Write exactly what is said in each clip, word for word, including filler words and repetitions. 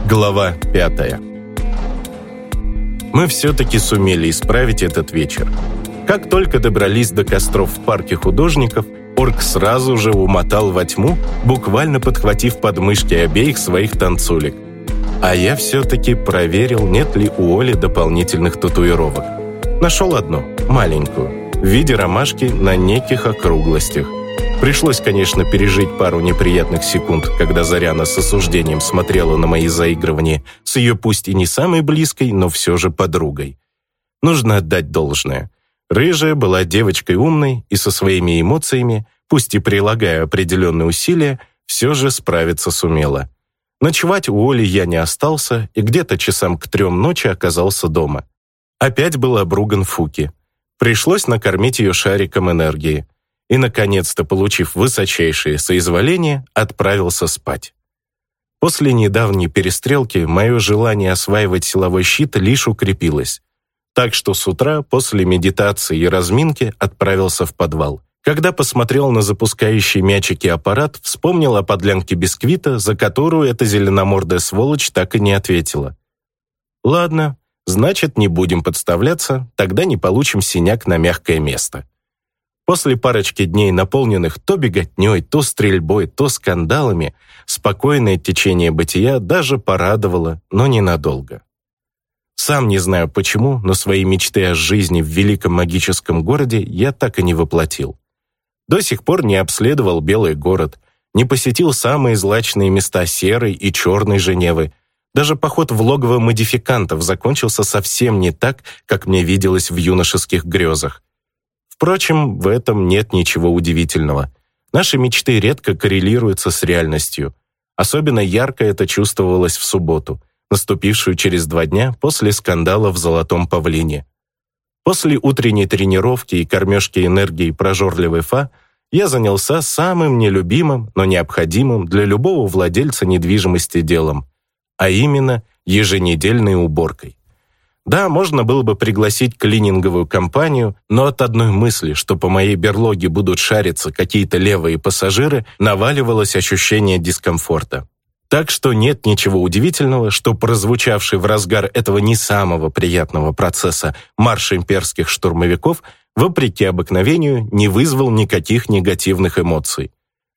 Глава пятая. Мы все-таки сумели исправить этот вечер. Как только добрались до костров в парке художников, орк сразу же умотал во тьму, буквально подхватив подмышки обеих своих танцулек. А я все-таки проверил, нет ли у Оли дополнительных татуировок. Нашел одну, маленькую, в виде ромашки на неких округлостях. Пришлось, конечно, пережить пару неприятных секунд, когда Заряна с осуждением смотрела на мои заигрывания с ее пусть и не самой близкой, но все же подругой. Нужно отдать должное. Рыжая была девочкой умной и со своими эмоциями, пусть и прилагая определенные усилия, все же справиться сумела. Ночевать у Оли я не остался и где-то часам к трем ночи оказался дома. Опять был обруган Фуки. Пришлось накормить ее шариком энергии. И, наконец-то, получив высочайшее соизволение, отправился спать. После недавней перестрелки мое желание осваивать силовой щит лишь укрепилось. Так что с утра, после медитации и разминки, отправился в подвал. Когда посмотрел на запускающий мячики аппарат, вспомнил о подлянке бисквита, за которую эта зеленомордая сволочь так и не ответила. Ладно, значит, не будем подставляться, тогда не получим синяк на мягкое место. После парочки дней, наполненных то беготней, то стрельбой, то скандалами, спокойное течение бытия даже порадовало, но ненадолго. Сам не знаю почему, но свои мечты о жизни в великом магическом городе я так и не воплотил. До сих пор не обследовал Белый город, не посетил самые злачные места Серой и Черной Женевы. Даже поход в логово модификантов закончился совсем не так, как мне виделось в юношеских грезах. Впрочем, в этом нет ничего удивительного. Наши мечты редко коррелируются с реальностью. Особенно ярко это чувствовалось в субботу, наступившую через два дня после скандала в Золотом Павлине. После утренней тренировки и кормежки энергией прожорливой Фа я занялся самым нелюбимым, но необходимым для любого владельца недвижимости делом, а именно еженедельной уборкой. Да, можно было бы пригласить клининговую компанию, но от одной мысли, что по моей берлоге будут шариться какие-то левые пассажиры, наваливалось ощущение дискомфорта. Так что нет ничего удивительного, что прозвучавший в разгар этого не самого приятного процесса марш имперских штурмовиков, вопреки обыкновению, не вызвал никаких негативных эмоций.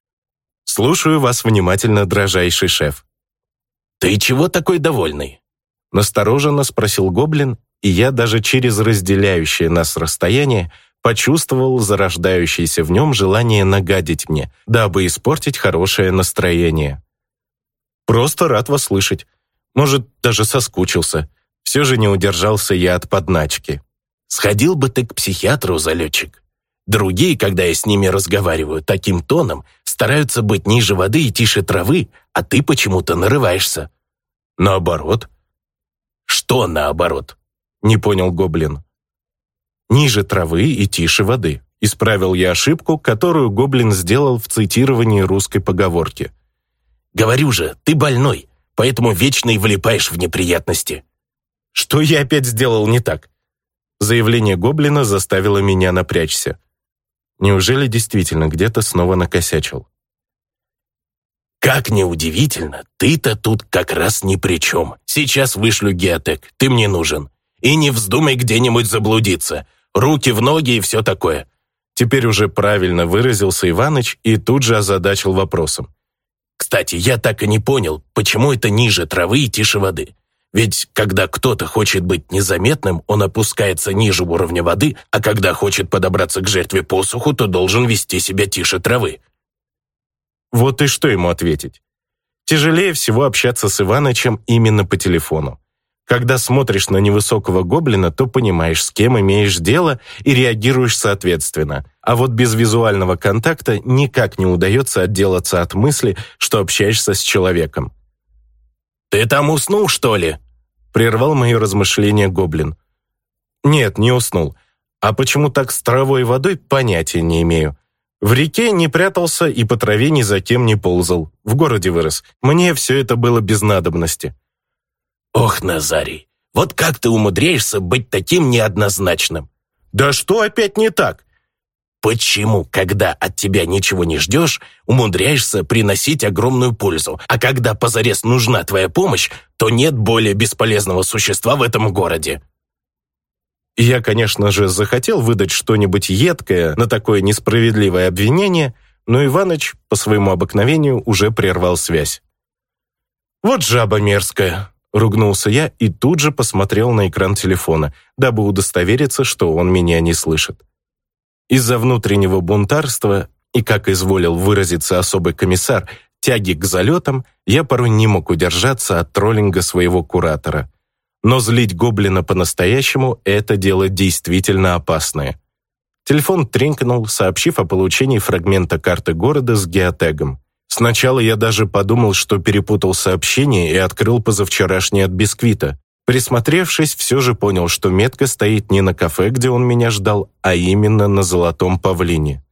«Слушаю вас внимательно, дрожайший шеф». «Ты чего такой довольный?» Настороженно спросил гоблин, и я даже через разделяющее нас расстояние почувствовал зарождающееся в нем желание нагадить мне, дабы испортить хорошее настроение. «Просто рад вас слышать. Может, даже соскучился. Все же не удержался я от подначки». «Сходил бы ты к психиатру, залетчик. Другие, когда я с ними разговариваю таким тоном, стараются быть ниже воды и тише травы, а ты почему-то нарываешься». «Наоборот». «Что наоборот?» — не понял гоблин. «Ниже травы и тише воды», — исправил я ошибку, которую гоблин сделал в цитировании русской поговорки. «Говорю же, ты больной, поэтому вечно и влипаешь в неприятности». «Что я опять сделал не так?» Заявление гоблина заставило меня напрячься. Неужели действительно где-то снова накосячил? «Как неудивительно, ты-то тут как раз ни при чем. Сейчас вышлю геотек, ты мне нужен. И не вздумай где-нибудь заблудиться. Руки в ноги и все такое». Теперь уже правильно выразился Иваныч и тут же озадачил вопросом. «Кстати, я так и не понял, почему это ниже травы и тише воды. Ведь когда кто-то хочет быть незаметным, он опускается ниже уровня воды, а когда хочет подобраться к жертве посуху, то должен вести себя тише травы». Вот и что ему ответить? Тяжелее всего общаться с Иванычем именно по телефону. Когда смотришь на невысокого гоблина, то понимаешь, с кем имеешь дело, и реагируешь соответственно. А вот без визуального контакта никак не удается отделаться от мысли, что общаешься с человеком. «Ты там уснул, что ли?» — прервал мои размышления гоблин. «Нет, не уснул. А почему так с травой и водой, понятия не имею. В реке не прятался и по траве ни за кем не ползал. В городе вырос. Мне все это было без надобности». «Ох, Назарий, вот как ты умудряешься быть таким неоднозначным?» «Да что опять не так?» почему, когда от тебя ничего не ждешь, умудряешься приносить огромную пользу, а когда позарез нужна твоя помощь, то нет более бесполезного существа в этом городе?» Я, конечно же, захотел выдать что-нибудь едкое на такое несправедливое обвинение, но Иваныч, по своему обыкновению, уже прервал связь. «Вот жаба мерзкая», — ругнулся я и тут же посмотрел на экран телефона, дабы удостовериться, что он меня не слышит. Из-за внутреннего бунтарства и, как изволил выразиться особый комиссар, тяги к залетам, я порой не мог удержаться от троллинга своего куратора. Но злить гоблина по-настоящему – это дело действительно опасное. Телефон тренькнул, сообщив о получении фрагмента карты города с геотегом. Сначала я даже подумал, что перепутал сообщение и открыл позавчерашний от Бисквита. Присмотревшись, все же понял, что метка стоит не на кафе, где он меня ждал, а именно на Золотом Павлине.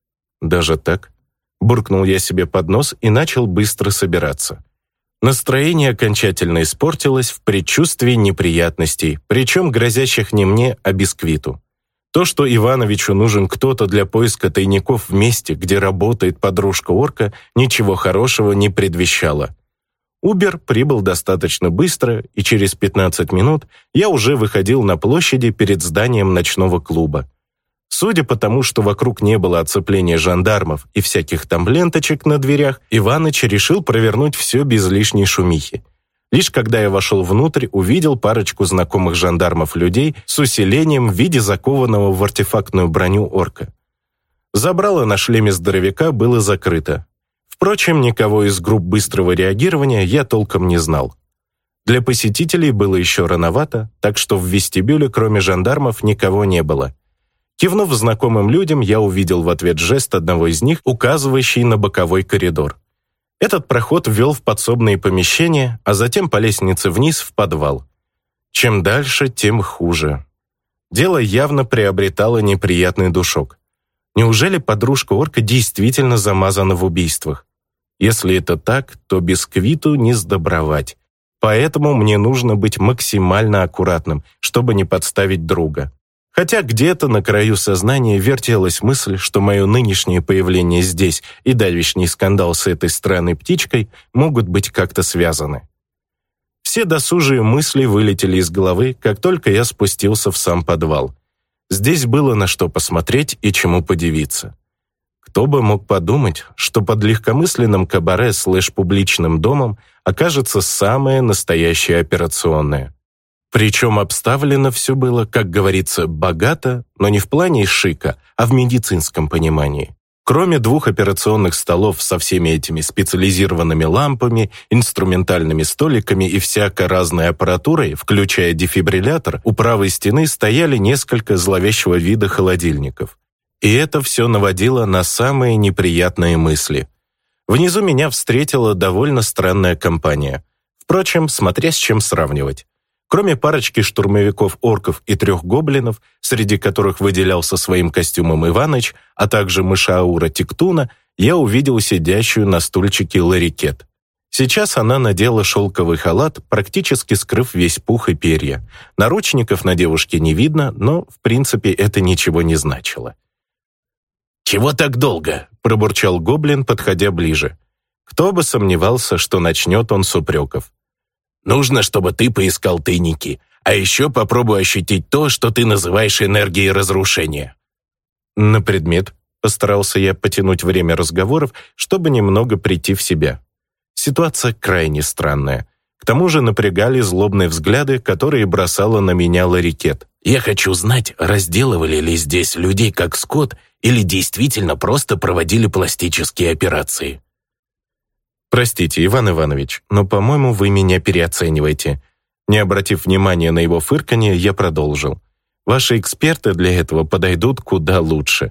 Даже так? Буркнул я себе под нос и начал быстро собираться. Настроение окончательно испортилось в предчувствии неприятностей, причем грозящих не мне, а Бисквиту. То, что Ивановичу нужен кто-то для поиска тайников в месте, где работает подружка орка, ничего хорошего не предвещало. Убер прибыл достаточно быстро, и через пятнадцать минут я уже выходил на площади перед зданием ночного клуба. Судя по тому, что вокруг не было оцепления жандармов и всяких там ленточек на дверях, Иваныч решил провернуть все без лишней шумихи. Лишь когда я вошел внутрь, увидел парочку знакомых жандармов людей с усилением в виде закованного в артефактную броню орка. Забрало на шлеме здоровяка было закрыто. Впрочем, никого из групп быстрого реагирования я толком не знал. Для посетителей было еще рановато, так что в вестибюле, кроме жандармов, никого не было. Кивнув знакомым людям, я увидел в ответ жест одного из них, указывающий на боковой коридор. Этот проход вел в подсобные помещения, а затем по лестнице вниз в подвал. Чем дальше, тем хуже. Дело явно приобретало неприятный душок. Неужели подружка орка действительно замазана в убийствах? Если это так, то Бисквиту не сдобровать. Поэтому мне нужно быть максимально аккуратным, чтобы не подставить друга. Хотя где-то на краю сознания вертелась мысль, что мое нынешнее появление здесь и давешний скандал с этой странной птичкой могут быть как-то связаны. Все досужие мысли вылетели из головы, как только я спустился в сам подвал. Здесь было на что посмотреть и чему подивиться. Кто бы мог подумать, что под легкомысленным кабаре слэш-публичным домом окажется самая настоящая операционная. Причем обставлено все было, как говорится, богато, но не в плане шика, а в медицинском понимании. Кроме двух операционных столов со всеми этими специализированными лампами, инструментальными столиками и всякой разной аппаратурой, включая дефибриллятор, у правой стены стояли несколько зловещего вида холодильников. И это все наводило на самые неприятные мысли. Внизу меня встретила довольно странная компания. Впрочем, смотря с чем сравнивать. Кроме парочки штурмовиков-орков и трех гоблинов, среди которых выделялся своим костюмом Иваныч, а также мышаура Тиктуна, я увидел сидящую на стульчике Ларикет. Сейчас она надела шелковый халат, практически скрыв весь пух и перья. Наручников на девушке не видно, но, в принципе, это ничего не значило. «Чего так долго?» – пробурчал гоблин, подходя ближе. Кто бы сомневался, что начнет он с упреков. «Нужно, чтобы ты поискал тайники, а еще попробуй ощутить то, что ты называешь энергией разрушения». «На предмет», — постарался я потянуть время разговоров, чтобы немного прийти в себя. Ситуация крайне странная. К тому же напрягали злобные взгляды, которые бросала на меня Ларикет. «Я хочу знать, разделывали ли здесь людей как скот или действительно просто проводили пластические операции». «Простите, Иван Иванович, но, по-моему, вы меня переоцениваете». Не обратив внимания на его фырканье, я продолжил. «Ваши эксперты для этого подойдут куда лучше».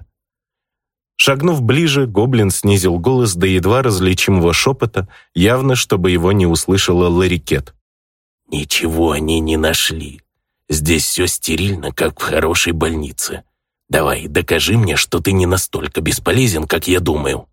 Шагнув ближе, гоблин снизил голос до едва различимого шепота, явно, чтобы его не услышала Ларикет. «Ничего они не нашли. Здесь все стерильно, как в хорошей больнице. Давай, докажи мне, что ты не настолько бесполезен, как я думаю».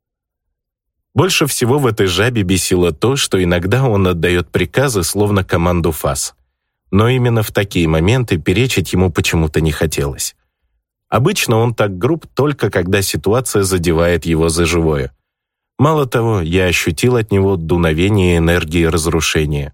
Больше всего в этой жабе бесило то, что иногда он отдает приказы, словно команду ФАС. Но именно в такие моменты перечить ему почему-то не хотелось. Обычно он так груб только когда ситуация задевает его за живое. Мало того, я ощутил от него дуновение энергии разрушения.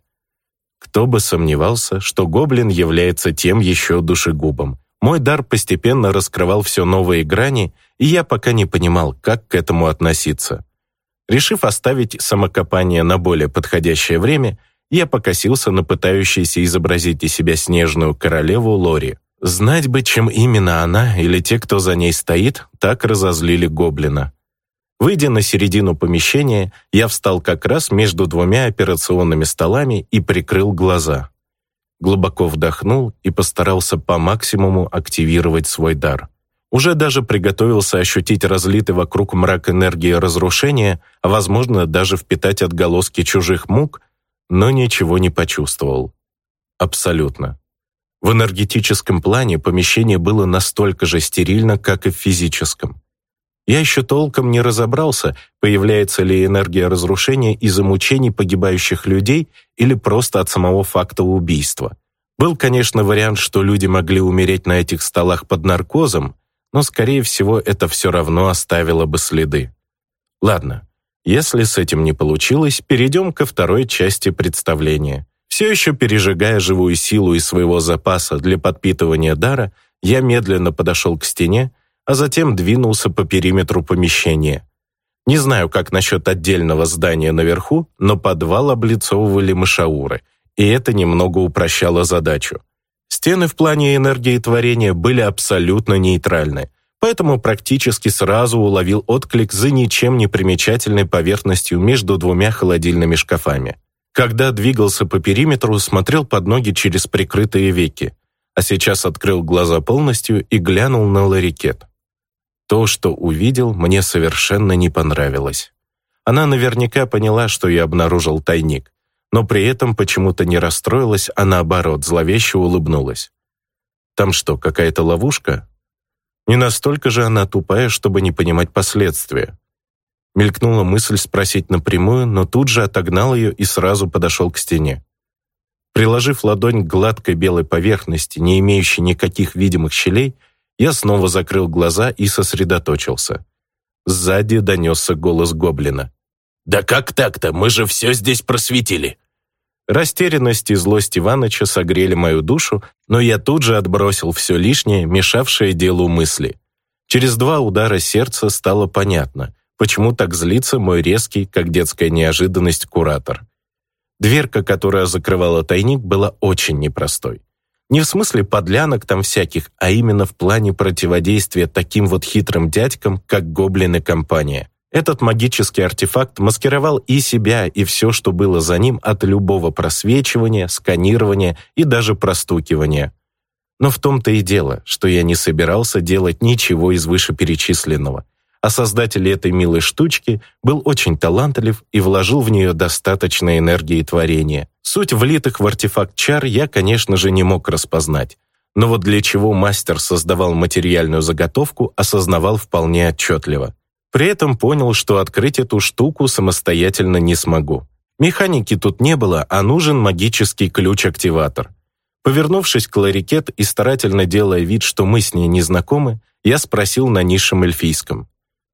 Кто бы сомневался, что гоблин является тем еще душегубом. Мой дар постепенно раскрывал все новые грани, и я пока не понимал, как к этому относиться. Решив оставить самокопание на более подходящее время, я покосился на пытающуюся изобразить из себя снежную королеву Лори. Знать бы, чем именно она или те, кто за ней стоит, так разозлили гоблина. Выйдя на середину помещения, я встал как раз между двумя операционными столами и прикрыл глаза. Глубоко вдохнул и постарался по максимуму активировать свой дар. Уже даже приготовился ощутить разлитый вокруг мрак энергии разрушения, а возможно даже впитать отголоски чужих мук, но ничего не почувствовал. Абсолютно. В энергетическом плане помещение было настолько же стерильно, как и в физическом. Я еще толком не разобрался, появляется ли энергия разрушения из-за мучений погибающих людей или просто от самого факта убийства. Был, конечно, вариант, что люди могли умереть на этих столах под наркозом, но, скорее всего, это все равно оставило бы следы. Ладно, если с этим не получилось, перейдем ко второй части представления. Все еще пережигая живую силу из своего запаса для подпитывания дара, я медленно подошел к стене, а затем двинулся по периметру помещения. Не знаю, как насчет отдельного здания наверху, но подвал облицовывали мышауры, и это немного упрощало задачу. Стены в плане энергии творения были абсолютно нейтральны, поэтому практически сразу уловил отклик за ничем не примечательной поверхностью между двумя холодильными шкафами. Когда двигался по периметру, смотрел под ноги через прикрытые веки, а сейчас открыл глаза полностью и глянул на Ларикет. То, что увидел, мне совершенно не понравилось. Она наверняка поняла, что я обнаружил тайник, но при этом почему-то не расстроилась, а наоборот, зловеще улыбнулась. Там что, какая-то ловушка? Не настолько же она тупая, чтобы не понимать последствия. Мелькнула мысль спросить напрямую, но тут же отогнал ее и сразу подошел к стене. Приложив ладонь к гладкой белой поверхности, не имеющей никаких видимых щелей, я снова закрыл глаза и сосредоточился. Сзади донесся голос гоблина. «Да как так-то? Мы же все здесь просветили!» Растерянность и злость Иваныча согрели мою душу, но я тут же отбросил все лишнее, мешавшее делу мысли. Через два удара сердца стало понятно, почему так злится мой резкий, как детская неожиданность, куратор. Дверка, которая закрывала тайник, была очень непростой. Не в смысле подлянок там всяких, а именно в плане противодействия таким вот хитрым дядькам, как гоблин и компания. Этот магический артефакт маскировал и себя, и все, что было за ним, от любого просвечивания, сканирования и даже простукивания. Но в том-то и дело, что я не собирался делать ничего из вышеперечисленного, а создатель этой милой штучки был очень талантлив и вложил в нее достаточно энергии творения. Суть влитых в артефакт чар я, конечно же, не мог распознать, но вот для чего мастер создавал материальную заготовку, осознавал вполне отчетливо. При этом понял, что открыть эту штуку самостоятельно не смогу. Механики тут не было, а нужен магический ключ-активатор. Повернувшись к Ларикет и старательно делая вид, что мы с ней не знакомы, я спросил на низшем эльфийском.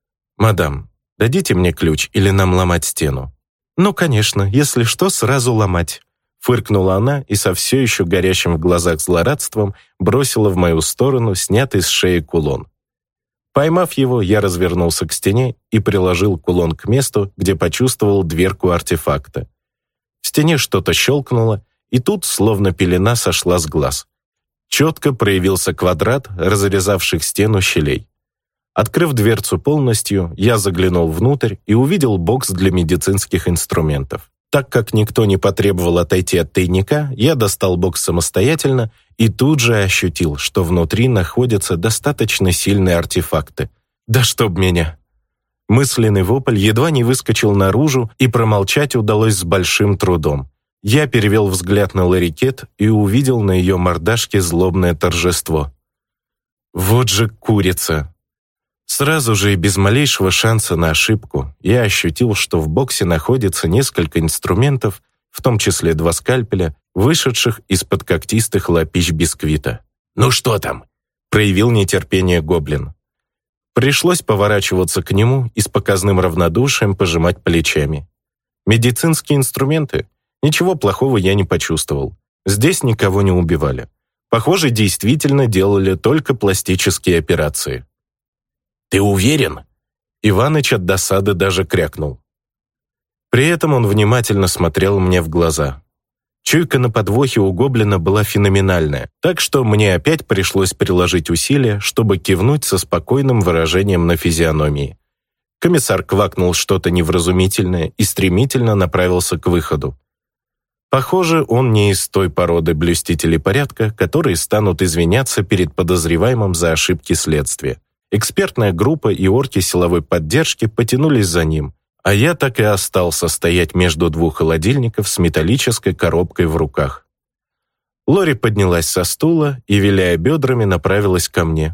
«Мадам, дадите мне ключ или нам ломать стену?» «Ну, конечно, если что, сразу ломать», — фыркнула она и со все еще горящим в глазах злорадством бросила в мою сторону снятый с шеи кулон. Поймав его, я развернулся к стене и приложил кулон к месту, где почувствовал дверку артефакта. В стене что-то щелкнуло, и тут, словно пелена, сошла с глаз. Четко проявился квадрат разрезавших стену щелей. Открыв дверцу полностью, я заглянул внутрь и увидел бокс для медицинских инструментов. Так как никто не потребовал отойти от тайника, я достал бокс самостоятельно и тут же ощутил, что внутри находятся достаточно сильные артефакты. Да чтоб меня! Мысленный вопль едва не выскочил наружу, и промолчать удалось с большим трудом. Я перевел взгляд на Ларикет и увидел на ее мордашке злобное торжество. Вот же курица! Сразу же и без малейшего шанса на ошибку я ощутил, что в боксе находится несколько инструментов, в том числе два скальпеля, вышедших из-под когтистых лапищ бисквита. «Ну что там?» проявил нетерпение гоблин. Пришлось поворачиваться к нему и с показным равнодушием пожимать плечами. Медицинские инструменты? Ничего плохого я не почувствовал. Здесь никого не убивали. Похоже, действительно делали только пластические операции. «Ты уверен?» Иваныч от досады даже крякнул. При этом он внимательно смотрел мне в глаза. Чуйка на подвохе у гоблина была феноменальная, так что мне опять пришлось приложить усилия, чтобы кивнуть со спокойным выражением на физиономии. Комиссар квакнул что-то невразумительное и стремительно направился к выходу. Похоже, он не из той породы блюстителей порядка, которые станут извиняться перед подозреваемым за ошибки следствия. Экспертная группа и орки силовой поддержки потянулись за ним, а я так и остался стоять между двух холодильников с металлической коробкой в руках. Лори поднялась со стула и, виляя бедрами, направилась ко мне.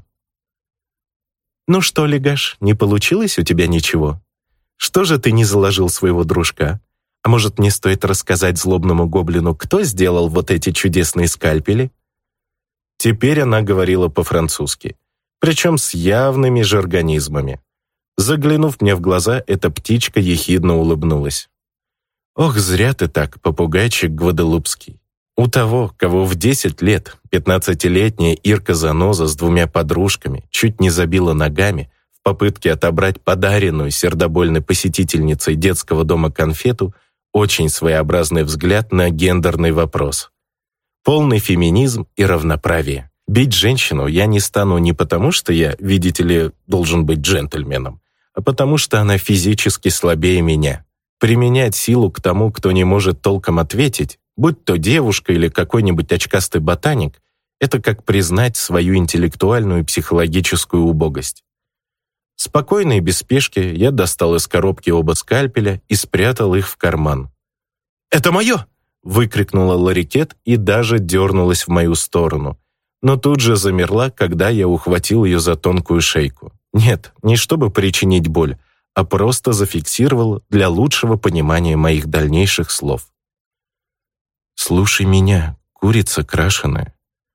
«Ну что, Легаш, не получилось у тебя ничего? Что же ты не заложил своего дружка? А может, не стоит рассказать злобному гоблину, кто сделал вот эти чудесные скальпели?» Теперь она говорила по-французски, причем с явными жаргонизмами. Заглянув мне в глаза, эта птичка ехидно улыбнулась. «Ох, зря ты так, попугайчик гваделупский. У того, кого в десять лет пятнадцатилетняя Ирка-заноза с двумя подружками чуть не забила ногами в попытке отобрать подаренную сердобольной посетительницей детского дома конфету, очень своеобразный взгляд на гендерный вопрос. Полный феминизм и равноправие. Бить женщину я не стану не потому, что я, видите ли, должен быть джентльменом, а потому что она физически слабее меня. Применять силу к тому, кто не может толком ответить, будь то девушка или какой-нибудь очкастый ботаник, это как признать свою интеллектуальную и психологическую убогость. Спокойно и без спешки я достал из коробки оба скальпеля и спрятал их в карман. «Это мое!» — выкрикнула Ларикет и даже дернулась в мою сторону, но тут же замерла, когда я ухватил ее за тонкую шейку. Нет, не чтобы причинить боль, а просто зафиксировал для лучшего понимания моих дальнейших слов. «Слушай меня, курица крашеная.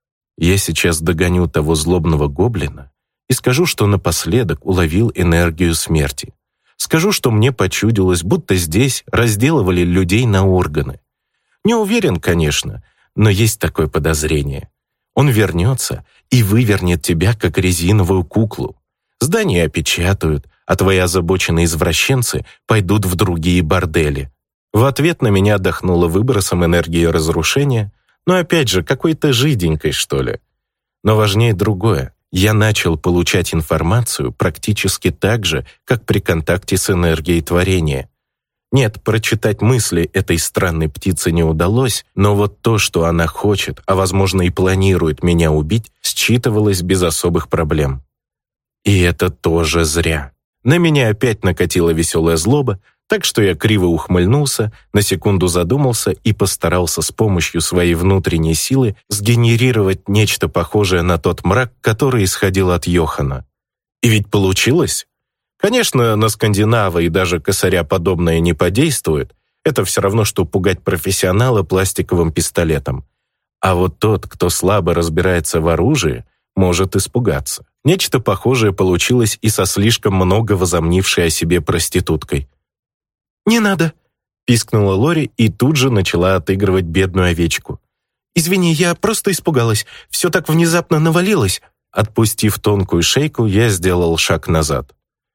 Я сейчас догоню того злобного гоблина и скажу, что напоследок уловил энергию смерти. Скажу, что мне почудилось, будто здесь разделывали людей на органы. Не уверен, конечно, но есть такое подозрение. Он вернется и вывернет тебя, как резиновую куклу. Здания опечатают, а твои озабоченные извращенцы пойдут в другие бордели». В ответ на меня отдохнуло выбросом энергии разрушения, но опять же какой-то жиденькой, что ли. Но важнее другое. Я начал получать информацию практически так же, как при контакте с энергией творения. Нет, прочитать мысли этой странной птицы не удалось, но вот то, что она хочет, а возможно и планирует меня убить, считывалось без особых проблем. И это тоже зря. На меня опять накатила веселая злоба, так что я криво ухмыльнулся, на секунду задумался и постарался с помощью своей внутренней силы сгенерировать нечто похожее на тот мрак, который исходил от Йохана. И ведь получилось. Конечно, на скандинава и даже косаря подобное не подействует. Это все равно, что пугать профессионала пластиковым пистолетом. А вот тот, кто слабо разбирается в оружии, может испугаться. Нечто похожее получилось и со слишком много возомнившей о себе проституткой. «Не надо!» — пискнула Лори и тут же начала отыгрывать бедную овечку. «Извини, я просто испугалась. Все так внезапно навалилось». Отпустив тонкую шейку, я сделал шаг назад.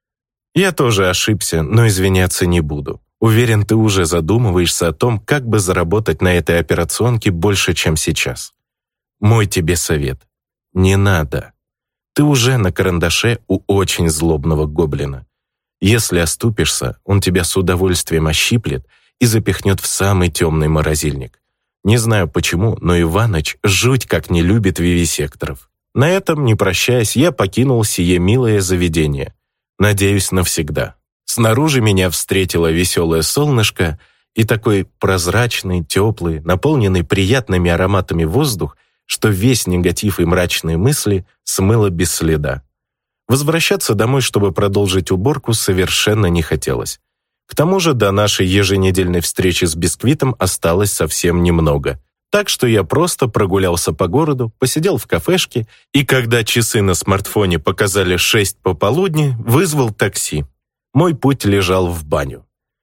«Я тоже ошибся, но извиняться не буду. Уверен, ты уже задумываешься о том, как бы заработать на этой операционке больше, чем сейчас. Мой тебе совет. Не надо. Ты уже на карандаше у очень злобного гоблина. Если оступишься, он тебя с удовольствием ощиплет и запихнет в самый темный морозильник. Не знаю почему, но Иваныч жуть как не любит вивисекторов. На этом, не прощаясь, я покинул сие милое заведение. Надеюсь, навсегда. Снаружи меня встретило веселое солнышко, и такой прозрачный, теплый, наполненный приятными ароматами воздух, что весь негатив и мрачные мысли смыло без следа. Возвращаться домой, чтобы продолжить уборку, совершенно не хотелось. К тому же до нашей еженедельной встречи с Бисквитом осталось совсем немного. Так что я просто прогулялся по городу, посидел в кафешке, и когда часы на смартфоне показали шесть пополудни, вызвал такси. Мой путь лежал в баню.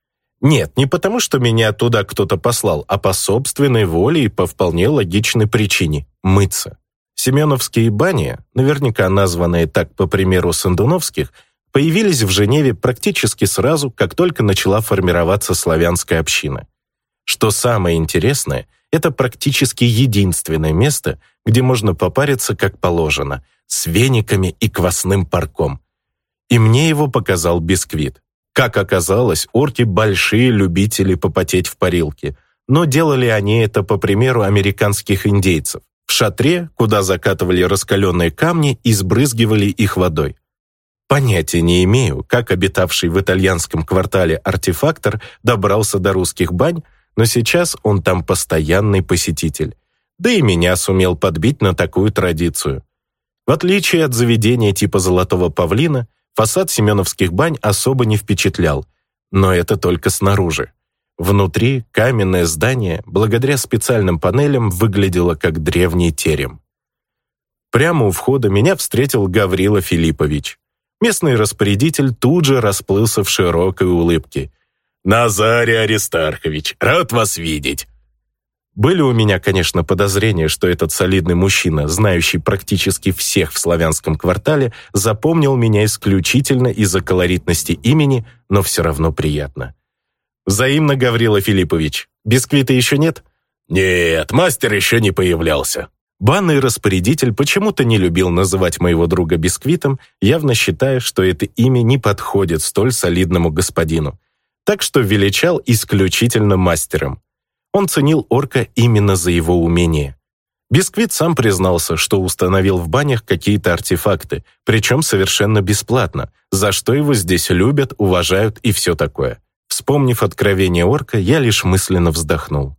Нет, не потому, что меня туда кто-то послал, а по собственной воле и по вполне логичной причине – мыться. Семеновские бани, наверняка названные так по примеру сандуновских, появились в Женеве практически сразу, как только начала формироваться славянская община. Что самое интересное, это практически единственное место, где можно попариться как положено, с вениками и квасным парком. И мне его показал Бисквит. Как оказалось, орки большие любители попотеть в парилке, но делали они это по примеру американских индейцев. В шатре, куда закатывали раскаленные камни и сбрызгивали их водой. Понятия не имею, как обитавший в итальянском квартале артефактор добрался до русских бань, но сейчас он там постоянный посетитель. Да и меня сумел подбить на такую традицию. В отличие от заведения типа «Золотого павлина», фасад семеновских бань особо не впечатлял, но это только снаружи. Внутри каменное здание, благодаря специальным панелям, выглядело как древний терем. Прямо у входа меня встретил Гаврила Филиппович. Местный распорядитель тут же расплылся в широкой улыбке. «Назарий Аристархович, рад вас видеть!» Были у меня, конечно, подозрения, что этот солидный мужчина, знающий практически всех в славянском квартале, запомнил меня исключительно из-за колоритности имени, но все равно приятно. «Взаимно, Гаврила Филиппович. Бисквита еще нет?» «Нет, мастер еще не появлялся». Банный распорядитель почему-то не любил называть моего друга Бисквитом, явно считая, что это имя не подходит столь солидному господину. Так что величал исключительно мастером. Он ценил орка именно за его умение. Бисквит сам признался, что установил в банях какие-то артефакты, причем совершенно бесплатно, за что его здесь любят, уважают и все такое. Вспомнив откровение орка, я лишь мысленно вздохнул.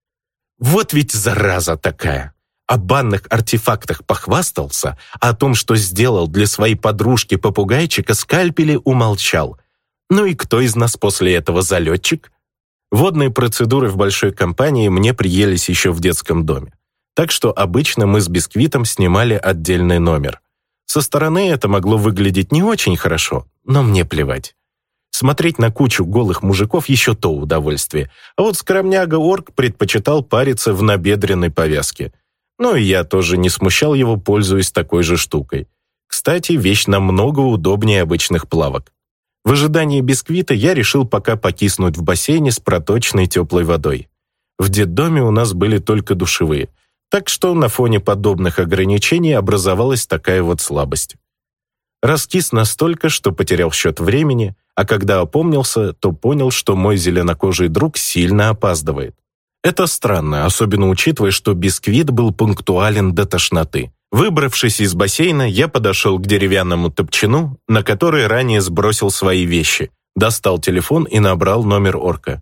Вот ведь зараза такая! О банных артефактах похвастался, а о том, что сделал для своей подружки-попугайчика скальпели, умолчал. Ну и кто из нас после этого залетчик? Водные процедуры в большой компании мне приелись еще в детском доме. Так что обычно мы с Бисквитом снимали отдельный номер. Со стороны это могло выглядеть не очень хорошо, но мне плевать. Смотреть на кучу голых мужиков еще то удовольствие, а вот скромняга-орк предпочитал париться в набедренной повязке. Ну и я тоже не смущал его, пользуясь такой же штукой. Кстати, вещь намного удобнее обычных плавок. В ожидании Бисквита я решил пока покиснуть в бассейне с проточной теплой водой. В детдоме у нас были только душевые, так что на фоне подобных ограничений образовалась такая вот слабость. Раскис настолько, что потерял счет времени, а когда опомнился, то понял, что мой зеленокожий друг сильно опаздывает. Это странно, особенно учитывая, что Бисквит был пунктуален до тошноты. Выбравшись из бассейна, я подошел к деревянному топчину, на который ранее сбросил свои вещи, достал телефон и набрал номер орка.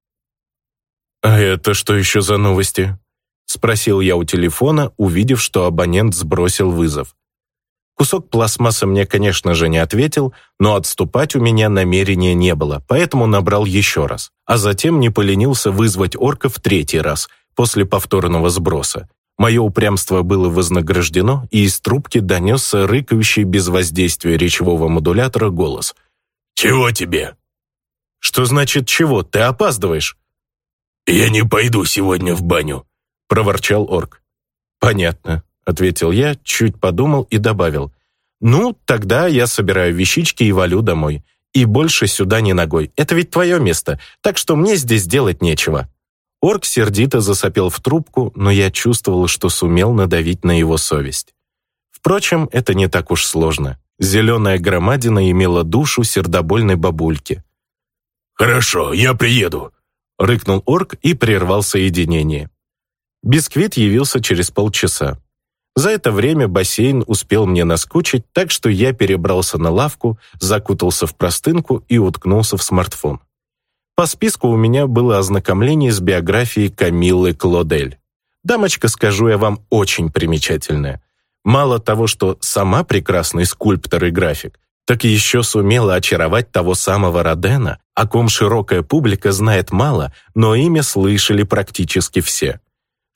«А это что еще за новости?» — спросил я у телефона, увидев, что абонент сбросил вызов. Кусок пластмассы мне, конечно же, не ответил, но отступать у меня намерения не было, поэтому набрал еще раз, а затем не поленился вызвать орка в третий раз, после повторного сброса. Мое упрямство было вознаграждено, и из трубки донесся рыкающий без воздействия речевого модулятора голос. «Чего тебе?» «Что значит «чего»? Ты опаздываешь». «Я не пойду сегодня в баню», — проворчал орк. «Понятно», — ответил я, чуть подумал и добавил. «Ну, тогда я собираю вещички и валю домой. И больше сюда ни ногой. Это ведь твое место, так что мне здесь делать нечего». Орк сердито засопел в трубку, но я чувствовал, что сумел надавить на его совесть. Впрочем, это не так уж сложно. Зеленая громадина имела душу сердобольной бабульки. «Хорошо, я приеду», — рыкнул орк и прервал соединение. Бисквит явился через полчаса. За это время бассейн успел мне наскучить, так что я перебрался на лавку, закутался в простынку и уткнулся в смартфон. По списку у меня было ознакомление с биографией Камиллы Клодель. Дамочка, скажу я вам, очень примечательная. Мало того, что сама прекрасный скульптор и график, так еще сумела очаровать того самого Родена, о ком широкая публика знает мало, но имя слышали практически все.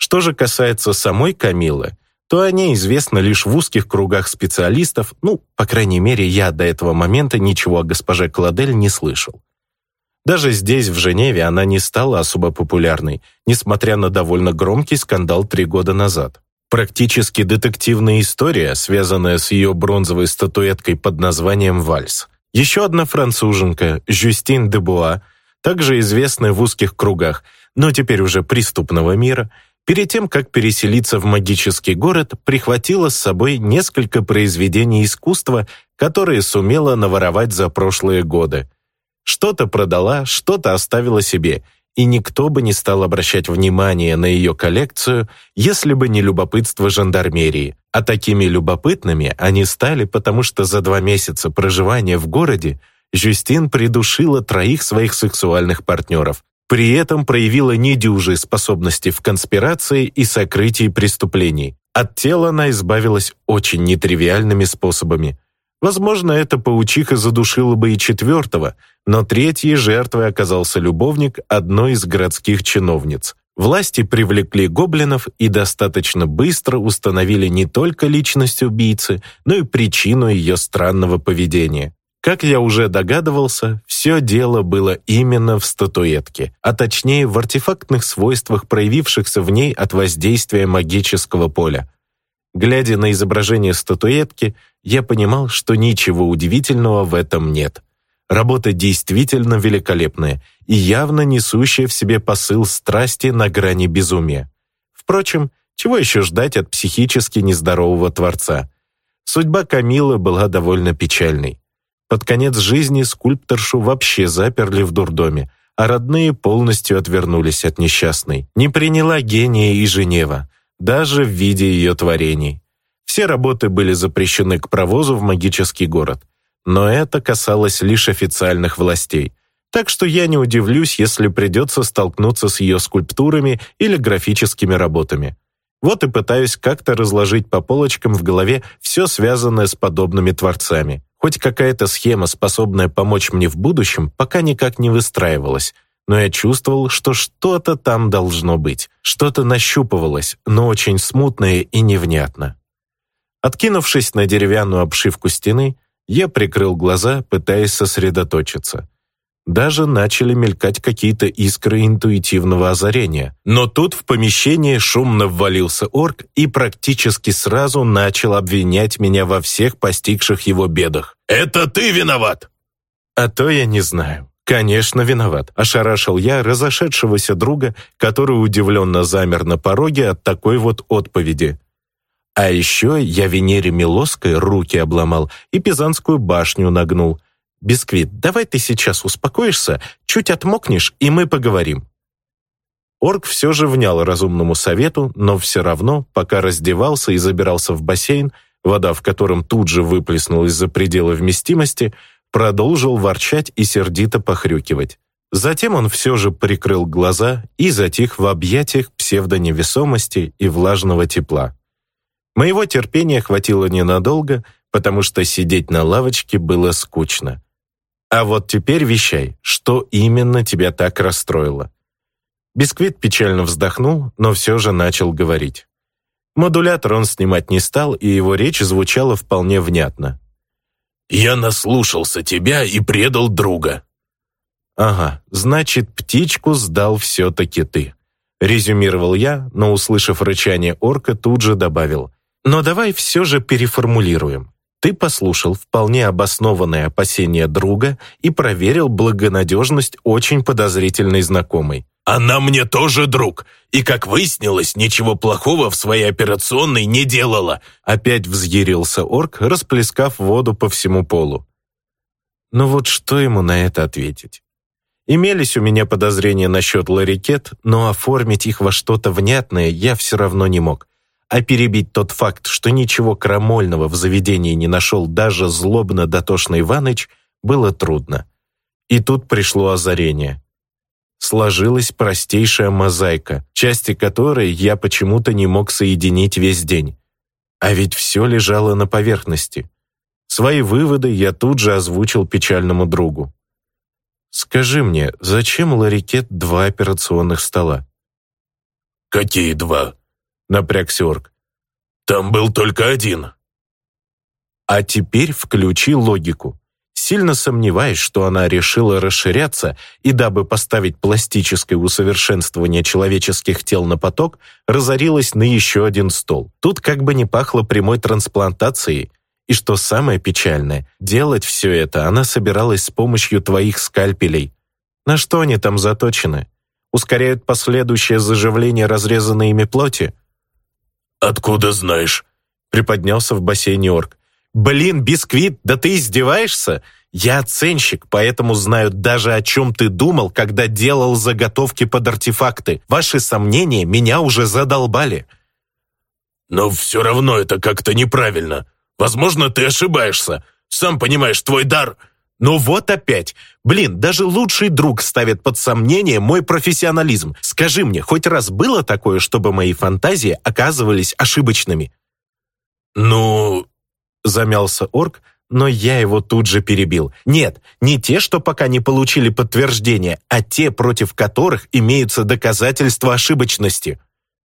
Что же касается самой Камиллы, то о ней известно лишь в узких кругах специалистов, ну, по крайней мере, я до этого момента ничего о госпоже Кладель не слышал. Даже здесь, в Женеве, она не стала особо популярной, несмотря на довольно громкий скандал три года назад. Практически детективная история, связанная с ее бронзовой статуэткой под названием «Вальс». Еще одна француженка, Жюстин де Буа, также известная в узких кругах, но теперь уже преступного мира, перед тем, как переселиться в магический город, прихватила с собой несколько произведений искусства, которые сумела наворовать за прошлые годы. Что-то продала, что-то оставила себе, и никто бы не стал обращать внимание на ее коллекцию, если бы не любопытство жандармерии. А такими любопытными они стали, потому что за два месяца проживания в городе Жюстин придушила троих своих сексуальных партнеров. При этом проявила недюжие способности в конспирации и сокрытии преступлений. От тела она избавилась очень нетривиальными способами. Возможно, эта паучиха задушила бы и четвертого, но третьей жертвой оказался любовник одной из городских чиновниц. Власти привлекли гоблинов и достаточно быстро установили не только личность убийцы, но и причину ее странного поведения. Как я уже догадывался, все дело было именно в статуэтке, а точнее в артефактных свойствах, проявившихся в ней от воздействия магического поля. Глядя на изображение статуэтки, я понимал, что ничего удивительного в этом нет. Работа действительно великолепная и явно несущая в себе посыл страсти на грани безумия. Впрочем, чего еще ждать от психически нездорового творца? Судьба Камиллы была довольно печальной. Под конец жизни скульпторшу вообще заперли в дурдоме, а родные полностью отвернулись от несчастной. Не приняла гения и Женева, даже в виде ее творений. Все работы были запрещены к провозу в магический город, но это касалось лишь официальных властей, так что я не удивлюсь, если придется столкнуться с ее скульптурами или графическими работами. Вот и пытаюсь как-то разложить по полочкам в голове все связанное с подобными творцами. Хоть какая-то схема, способная помочь мне в будущем, пока никак не выстраивалась, но я чувствовал, что что-то там должно быть. Что-то нащупывалось, но очень смутное и невнятно. Откинувшись на деревянную обшивку стены, я прикрыл глаза, пытаясь сосредоточиться. Даже начали мелькать какие-то искры интуитивного озарения. Но тут в помещение шумно ввалился орк и практически сразу начал обвинять меня во всех постигших его бедах. «Это ты виноват!» «А то я не знаю. Конечно, виноват», — ошарашил я разошедшегося друга, который удивленно замер на пороге от такой вот отповеди. А еще я Венере Милосской руки обломал и Пизанскую башню нагнул. «Бисквит, давай ты сейчас успокоишься, чуть отмокнешь, и мы поговорим». Орк все же внял разумному совету, но все равно, пока раздевался и забирался в бассейн, вода в котором тут же выплеснулась за пределы вместимости, продолжил ворчать и сердито похрюкивать. Затем он все же прикрыл глаза и затих в объятиях псевдоневесомости и влажного тепла. Моего терпения хватило ненадолго, потому что сидеть на лавочке было скучно. А вот теперь вещай, что именно тебя так расстроило? Бисквит печально вздохнул, но все же начал говорить. Модулятор он снимать не стал, и его речь звучала вполне внятно. «Я наслушался тебя и предал друга». «Ага, значит, птичку сдал все-таки ты», — резюмировал я, но, услышав рычание орка, тут же добавил. «Но давай все же переформулируем. Ты послушал вполне обоснованное опасение друга и проверил благонадежность очень подозрительной знакомой». «Она мне тоже друг, и, как выяснилось, ничего плохого в своей операционной не делала». Опять взъярился орк, расплескав воду по всему полу. Ну вот что ему на это ответить? Имелись у меня подозрения насчет Ларикет, но оформить их во что-то внятное я все равно не мог. А перебить тот факт, что ничего крамольного в заведении не нашел даже злобно-дотошный Иваныч, было трудно. И тут пришло озарение. Сложилась простейшая мозаика, части которой я почему-то не мог соединить весь день. А ведь все лежало на поверхности. Свои выводы я тут же озвучил печальному другу. «Скажи мне, зачем Ларикет два операционных стола?» «Какие два?» — напрягся орк. «Там был только один». А теперь включи логику. Сильно сомневаюсь, что она решила расширяться, и дабы поставить пластическое усовершенствование человеческих тел на поток, разорилась на еще один стол. Тут как бы не пахло прямой трансплантацией. И что самое печальное, делать все это она собиралась с помощью твоих скальпелей. На что они там заточены? Ускоряют последующее заживление разрезанной ими плоти? «Откуда знаешь?» — приподнялся в бассейне орк. «Блин, Бисквит, да ты издеваешься? Я оценщик, поэтому знаю даже, о чем ты думал, когда делал заготовки под артефакты. Ваши сомнения меня уже задолбали». «Но все равно это как-то неправильно. Возможно, ты ошибаешься. Сам понимаешь, твой дар...» «Ну вот опять. Блин, даже лучший друг ставит под сомнение мой профессионализм. Скажи мне, хоть раз было такое, чтобы мои фантазии оказывались ошибочными?» «Ну...» Замялся орк, но я его тут же перебил. Нет, не те, что пока не получили подтверждения, а те, против которых имеются доказательства ошибочности.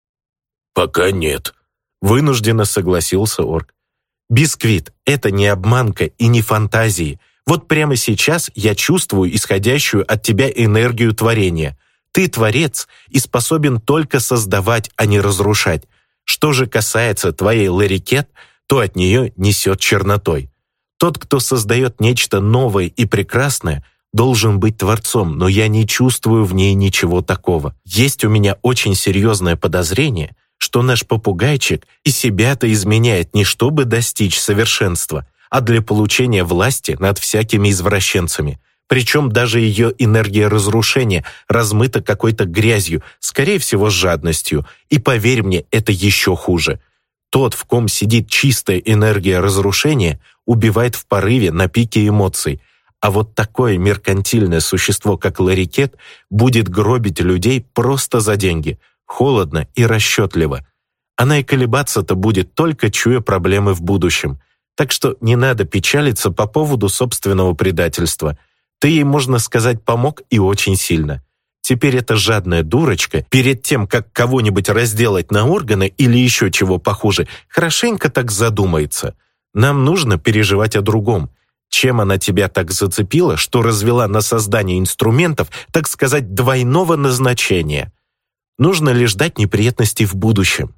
«Пока нет», — вынужденно согласился орк. «Бисквит, это не обманка и не фантазии. Вот прямо сейчас я чувствую исходящую от тебя энергию творения. Ты творец и способен только создавать, а не разрушать. Что же касается твоей Ларикет, то от нее несет чернотой. Тот, кто создает нечто новое и прекрасное, должен быть творцом, но я не чувствую в ней ничего такого. Есть у меня очень серьезное подозрение, что наш попугайчик и себя-то изменяет не чтобы достичь совершенства, а для получения власти над всякими извращенцами. Причем даже ее энергия разрушения размыта какой-то грязью, скорее всего, с жадностью. И поверь мне, это еще хуже. Тот, в ком сидит чистая энергия разрушения, убивает в порыве на пике эмоций. А вот такое меркантильное существо, как Ларикет, будет гробить людей просто за деньги, холодно и расчетливо. Она и колебаться-то будет, только чуя проблемы в будущем. Так что не надо печалиться по поводу собственного предательства. Ты ей, можно сказать, помог и очень сильно. Теперь эта жадная дурочка, перед тем, как кого-нибудь разделать на органы или еще чего похуже, хорошенько так задумается. Нам нужно переживать о другом. Чем она тебя так зацепила, что развела на создание инструментов, так сказать, двойного назначения? Нужно ли ждать неприятностей в будущем?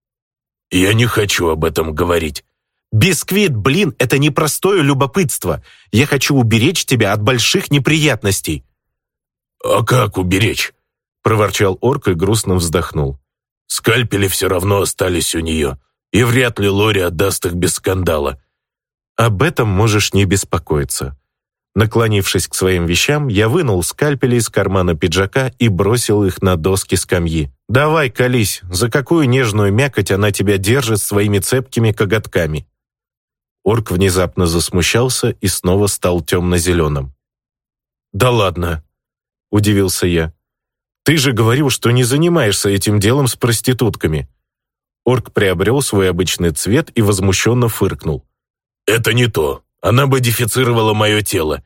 «Я не хочу об этом говорить». «Бисквит, блин, это не простое любопытство. Я хочу уберечь тебя от больших неприятностей». «А как уберечь?» — проворчал орк и грустно вздохнул. «Скальпели все равно остались у нее, и вряд ли Лори отдаст их без скандала». «Об этом можешь не беспокоиться». Наклонившись к своим вещам, я вынул скальпели из кармана пиджака и бросил их на доски скамьи. «Давай, колись, за какую нежную мякоть она тебя держит своими цепкими коготками?» Орк внезапно засмущался и снова стал темно-зеленым. «Да ладно», — удивился я. «Ты же говорил, что не занимаешься этим делом с проститутками». Орк приобрел свой обычный цвет и возмущенно фыркнул. «Это не то. Она модифицировала мое тело».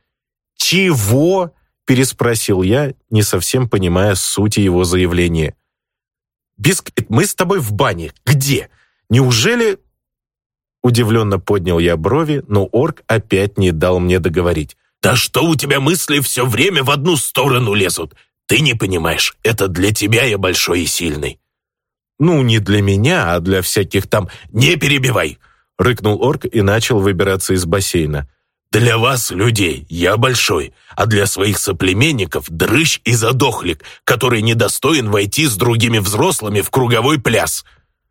«Чего?» — переспросил я, не совсем понимая сути его заявления. «Бисквит, мы с тобой в бане. Где? Неужели...» Удивленно поднял я брови, но орк опять не дал мне договорить. «Да что у тебя мысли все время в одну сторону лезут? Ты не понимаешь, это для тебя я большой и сильный». «Ну, не для меня, а для всяких там...» «Не перебивай!» — рыкнул орк и начал выбираться из бассейна. «Для вас, людей, я большой, а для своих соплеменников дрыщ и задохлик, который недостоин войти с другими взрослыми в круговой пляс».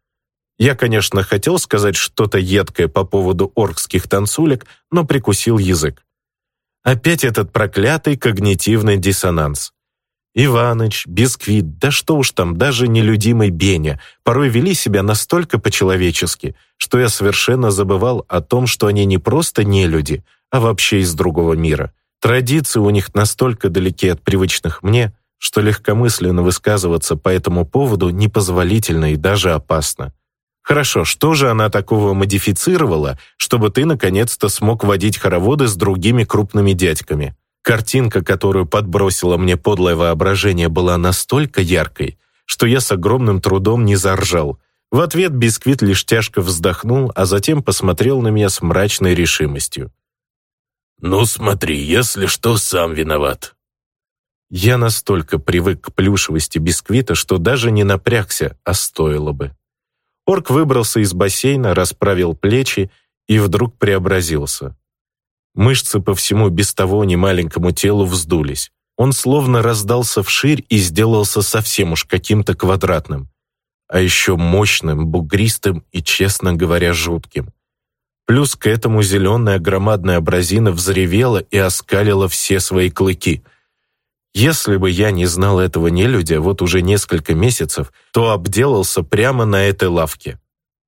Я, конечно, хотел сказать что-то едкое по поводу оркских танцулек, но прикусил язык. Опять этот проклятый когнитивный диссонанс. Иваныч, Бисквит, да что уж там, даже нелюдимый Беня порой вели себя настолько по-человечески, что я совершенно забывал о том, что они не просто нелюди, а вообще из другого мира. Традиции у них настолько далеки от привычных мне, что легкомысленно высказываться по этому поводу непозволительно и даже опасно. Хорошо, что же она такого модифицировала, чтобы ты наконец-то смог водить хороводы с другими крупными дядьками? Картинка, которую подбросило мне подлое воображение, была настолько яркой, что я с огромным трудом не заржал. В ответ Бисквит лишь тяжко вздохнул, а затем посмотрел на меня с мрачной решимостью. «Ну смотри, если что, сам виноват». Я настолько привык к плюшевости Бисквита, что даже не напрягся, а стоило бы. Орк выбрался из бассейна, расправил плечи и вдруг преобразился. Мышцы по всему без того немаленькому телу вздулись. Он словно раздался вширь и сделался совсем уж каким-то квадратным. А еще мощным, бугристым и, честно говоря, жутким. Плюс к этому зеленая громадная абразина взревела и оскалила все свои клыки. Если бы я не знал этого нелюдя вот уже несколько месяцев, то обделался прямо на этой лавке.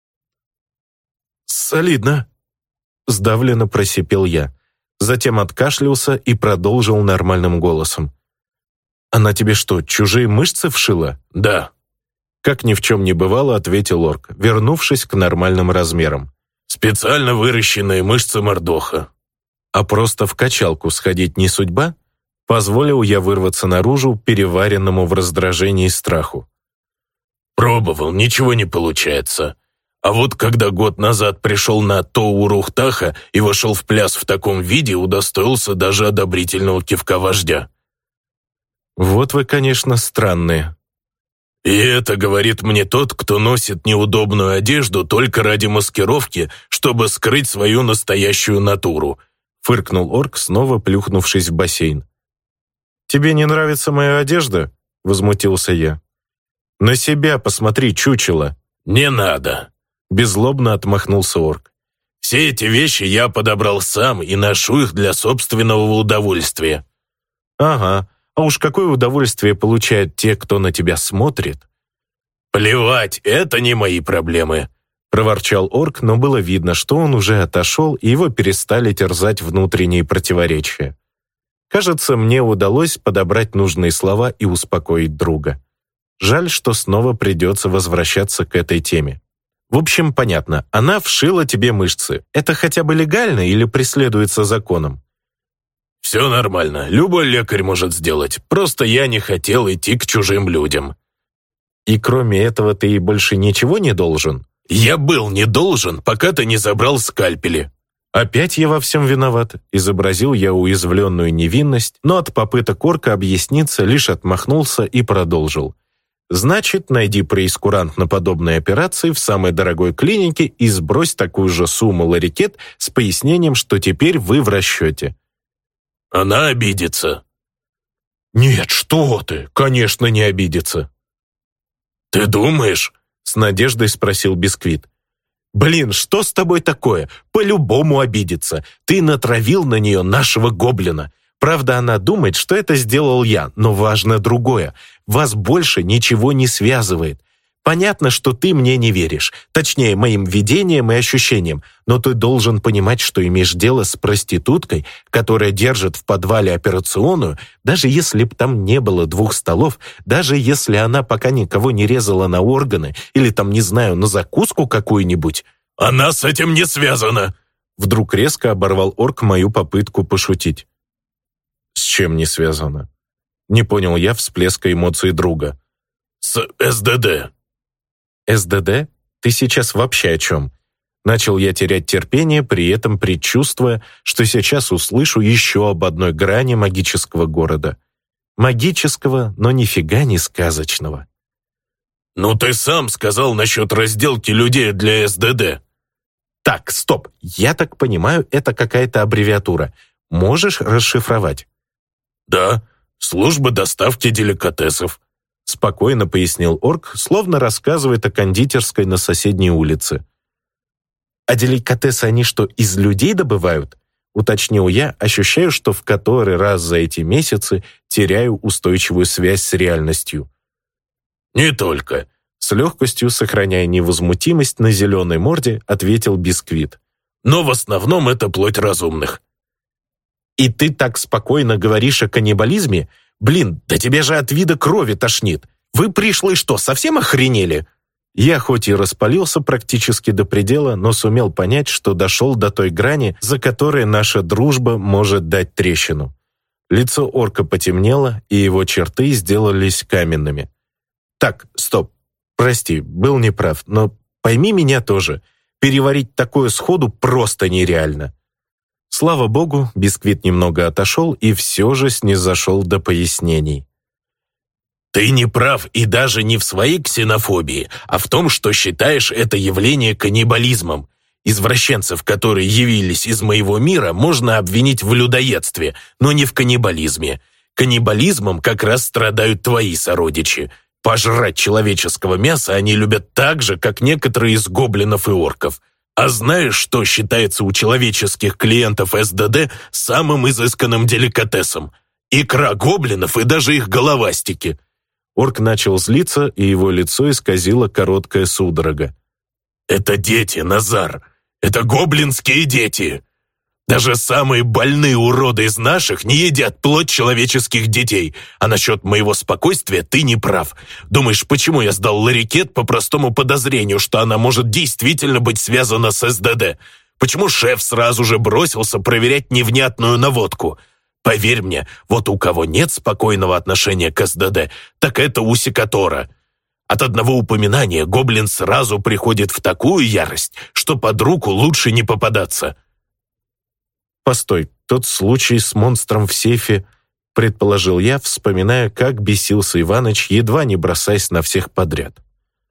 «Солидно», — сдавленно просипел я. Затем откашлялся и продолжил нормальным голосом. «Она тебе что, чужие мышцы вшила?» «Да». Как ни в чем не бывало, ответил орк, вернувшись к нормальным размерам. «Специально выращенные мышцы мордоха». «А просто в качалку сходить не судьба?» Позволил я вырваться наружу, переваренному в раздражении и страху. «Пробовал, ничего не получается. А вот когда год назад пришел на Тоурухтаха и вошел в пляс в таком виде, удостоился даже одобрительного кивка вождя». «Вот вы, конечно, странные». «И это говорит мне тот, кто носит неудобную одежду только ради маскировки, чтобы скрыть свою настоящую натуру», фыркнул орк, снова плюхнувшись в бассейн. «Тебе не нравится моя одежда?» — возмутился я. «На себя посмотри, чучело». «Не надо», — беззлобно отмахнулся орк. «Все эти вещи я подобрал сам и ношу их для собственного удовольствия». «Ага, а уж какое удовольствие получают те, кто на тебя смотрит». «Плевать, это не мои проблемы», — проворчал орк, но было видно, что он уже отошел, и его перестали терзать внутренние противоречия. Кажется, мне удалось подобрать нужные слова и успокоить друга. Жаль, что снова придется возвращаться к этой теме. В общем, понятно, она вшила тебе мышцы. Это хотя бы легально или преследуется законом? «Все нормально, любой лекарь может сделать, просто я не хотел идти к чужим людям». «И кроме этого ты больше ничего не должен?» «Я был не должен, пока ты не забрал скальпели». «Опять я во всем виноват», — изобразил я уязвленную невинность, но от попыток орка объясниться лишь отмахнулся и продолжил. «Значит, найди преискурант на подобные операции в самой дорогой клинике и сбрось такую же сумму ларикет с пояснением, что теперь вы в расчете». «Она обидится». «Нет, что ты, конечно, не обидится». «Ты думаешь?» — с надеждой спросил Бисквит. «Блин, что с тобой такое? По-любому обидится. Ты натравил на нее нашего гоблина. Правда, она думает, что это сделал я, но важно другое. Вас больше ничего не связывает. Понятно, что ты мне не веришь, точнее, моим видениям и ощущениям, но ты должен понимать, что имеешь дело с проституткой, которая держит в подвале операционную, даже если б там не было двух столов, даже если она пока никого не резала на органы или там, не знаю, на закуску какую-нибудь». «Она с этим не связана!» Вдруг резко оборвал орк мою попытку пошутить. «С чем не связано?» Не понял я всплеска эмоций друга. «С СДД». «СДД? Ты сейчас вообще о чем?» Начал я терять терпение, при этом предчувствуя, что сейчас услышу еще об одной грани магического города. Магического, но нифига не сказочного. «Ну ты сам сказал насчет разделки людей для СДД». «Так, стоп, я так понимаю, это какая-то аббревиатура. Можешь расшифровать?» «Да, служба доставки деликатесов», спокойно пояснил орк, словно рассказывает о кондитерской на соседней улице. «А деликатесы они что, из людей добывают?» Уточнил я, ощущаю, что в который раз за эти месяцы теряю устойчивую связь с реальностью. «Не только», с легкостью, сохраняя невозмутимость на зеленой морде, ответил Бисквит. «Но в основном это плоть разумных». «И ты так спокойно говоришь о каннибализме? Блин, да тебе же от вида крови тошнит. Вы пришлые что, совсем охренели?» Я хоть и распалился практически до предела, но сумел понять, что дошел до той грани, за которой наша дружба может дать трещину. Лицо орка потемнело, и его черты сделались каменными. Так, стоп. Прости, был неправ, но пойми меня тоже. Переварить такое сходу просто нереально. Слава богу, бисквит немного отошел и все же снизошел до пояснений. Ты не прав и даже не в своей ксенофобии, а в том, что считаешь это явление каннибализмом. Извращенцев, которые явились из моего мира, можно обвинить в людоедстве, но не в каннибализме. Каннибализмом как раз страдают твои сородичи. Пожрать человеческого мяса они любят так же, как некоторые из гоблинов и орков. А знаешь, что считается у человеческих клиентов эс дэ дэ самым изысканным деликатесом? Икра гоблинов и даже их головастики. Орк начал злиться, и его лицо исказило короткая судорога. «Это дети, Назар! Это гоблинские дети! Даже самые больные уроды из наших не едят плоть человеческих детей, а насчет моего спокойствия ты не прав. Думаешь, почему я сдал ларикет по простому подозрению, что она может действительно быть связана с эс дэ дэ? Почему шеф сразу же бросился проверять невнятную наводку? Поверь мне, вот у кого нет спокойного отношения к эс дэ дэ, так это у Секатора. От одного упоминания гоблин сразу приходит в такую ярость, что под руку лучше не попадаться». «Постой, тот случай с монстром в сейфе», — предположил я, вспоминая, как бесился Иваныч, едва не бросаясь на всех подряд.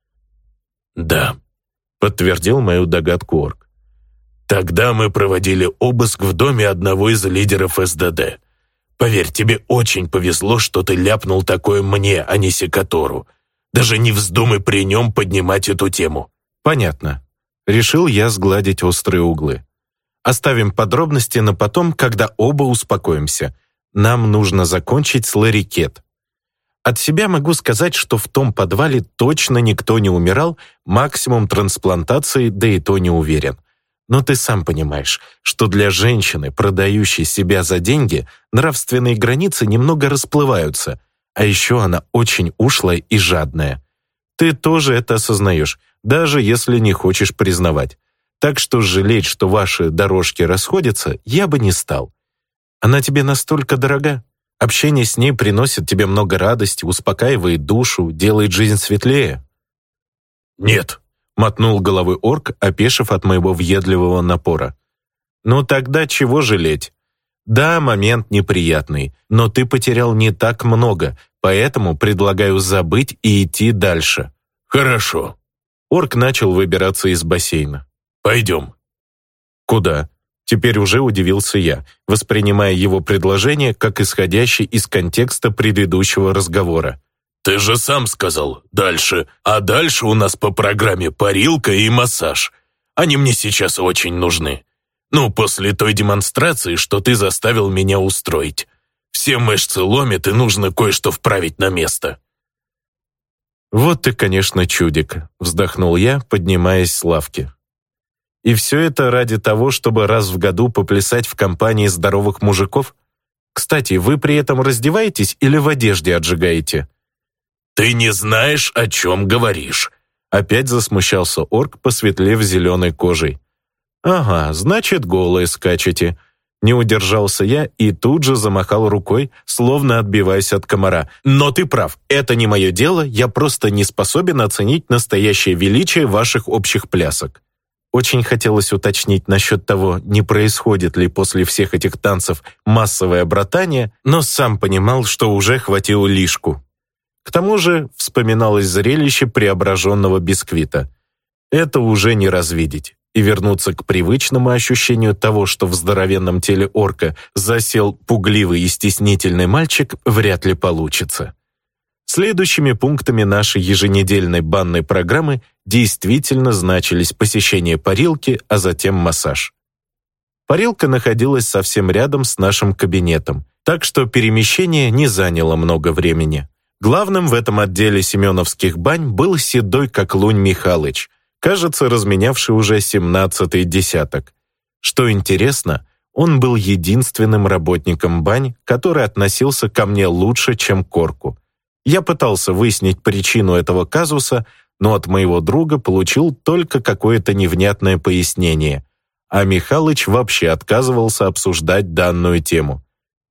«Да», — подтвердил мою догадку орк. «Тогда мы проводили обыск в доме одного из лидеров эс дэ дэ. Поверь, тебе очень повезло, что ты ляпнул такое мне, а не Секатору. Даже не вздумай при нем поднимать эту тему». «Понятно». Решил я сгладить острые углы. Оставим подробности на потом, когда оба успокоимся. Нам нужно закончить с ларикет. От себя могу сказать, что в том подвале точно никто не умирал, максимум трансплантации, да и то не уверен. Но ты сам понимаешь, что для женщины, продающей себя за деньги, нравственные границы немного расплываются, а еще она очень ушлая и жадная. Ты тоже это осознаешь, даже если не хочешь признавать. Так что жалеть, что ваши дорожки расходятся, я бы не стал. Она тебе настолько дорога. Общение с ней приносит тебе много радости, успокаивает душу, делает жизнь светлее». «Нет», — мотнул головой орк, опешив от моего въедливого напора. «Ну тогда чего жалеть? Да, момент неприятный, но ты потерял не так много, поэтому предлагаю забыть и идти дальше». «Хорошо». Орк начал выбираться из бассейна. «Пойдем». «Куда?» Теперь уже удивился я, воспринимая его предложение как исходящий из контекста предыдущего разговора. «Ты же сам сказал «дальше», а дальше у нас по программе парилка и массаж. Они мне сейчас очень нужны. Ну, после той демонстрации, что ты заставил меня устроить. Все мышцы ломят, и нужно кое-что вправить на место». «Вот ты, конечно, чудик», — вздохнул я, поднимаясь с лавки. «И все это ради того, чтобы раз в году поплясать в компании здоровых мужиков? Кстати, вы при этом раздеваетесь или в одежде отжигаете?» «Ты не знаешь, о чем говоришь», — опять засмущался орк, посветлев зеленой кожей. «Ага, значит, голые скачете». Не удержался я и тут же замахал рукой, словно отбиваясь от комара. «Но ты прав, это не мое дело, я просто не способен оценить настоящее величие ваших общих плясок». Очень хотелось уточнить насчет того, не происходит ли после всех этих танцев массовое братание, но сам понимал, что уже хватило лишку. К тому же вспоминалось зрелище преображенного бисквита. Это уже не развидеть. И вернуться к привычному ощущению того, что в здоровенном теле орка засел пугливый и стеснительный мальчик, вряд ли получится. Следующими пунктами нашей еженедельной банной программы действительно значились посещение парилки, а затем массаж. Парилка находилась совсем рядом с нашим кабинетом, так что перемещение не заняло много времени. Главным в этом отделе семеновских бань был седой как лунь Михалыч, кажется, разменявший уже семнадцатый десяток. Что интересно, он был единственным работником бань, который относился ко мне лучше, чем к орку. Я пытался выяснить причину этого казуса, но от моего друга получил только какое-то невнятное пояснение, а Михалыч вообще отказывался обсуждать данную тему.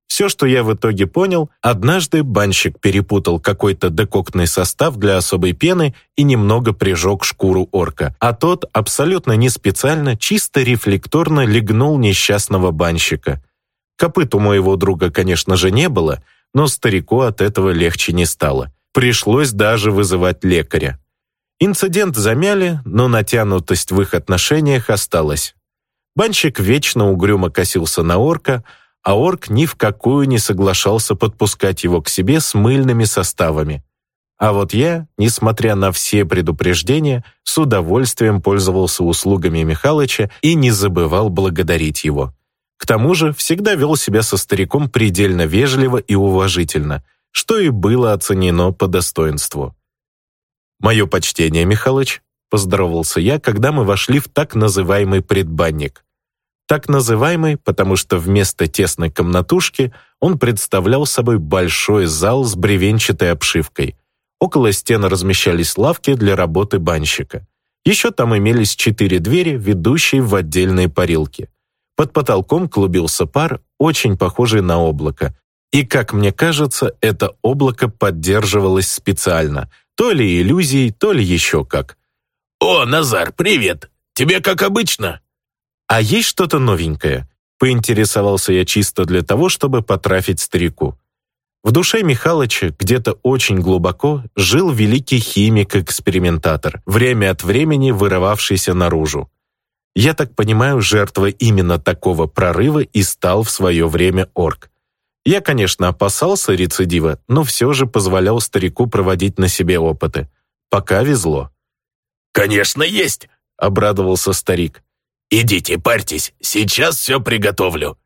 Все, что я в итоге понял, однажды банщик перепутал какой-то декоктный состав для особой пены и немного прижег шкуру орка, а тот абсолютно не специально, чисто рефлекторно легнул несчастного банщика. Копыт у моего друга, конечно же, не было, но старику от этого легче не стало. Пришлось даже вызывать лекаря. Инцидент замяли, но натянутость в их отношениях осталась. Банщик вечно угрюмо косился на орка, а орк ни в какую не соглашался подпускать его к себе с мыльными составами. А вот я, несмотря на все предупреждения, с удовольствием пользовался услугами Михалыча и не забывал благодарить его. К тому же всегда вел себя со стариком предельно вежливо и уважительно, что и было оценено по достоинству. «Мое почтение, Михалыч», — поздоровался я, когда мы вошли в так называемый предбанник. Так называемый, потому что вместо тесной комнатушки он представлял собой большой зал с бревенчатой обшивкой. Около стен размещались лавки для работы банщика. Еще там имелись четыре двери, ведущие в отдельные парилки. Под потолком клубился пар, очень похожий на облако. И, как мне кажется, это облако поддерживалось специально. То ли иллюзией, то ли еще как. «О, Назар, привет! Тебе как обычно?» «А есть что-то новенькое?» — поинтересовался я чисто для того, чтобы потрафить старику. В душе Михалыча где-то очень глубоко жил великий химик-экспериментатор, время от времени вырывавшийся наружу. Я так понимаю, жертвой именно такого прорыва и стал в свое время орк. Я, конечно, опасался рецидива, но все же позволял старику проводить на себе опыты. Пока везло. «Конечно, есть!» — обрадовался старик. «Идите, парьтесь, сейчас все приготовлю».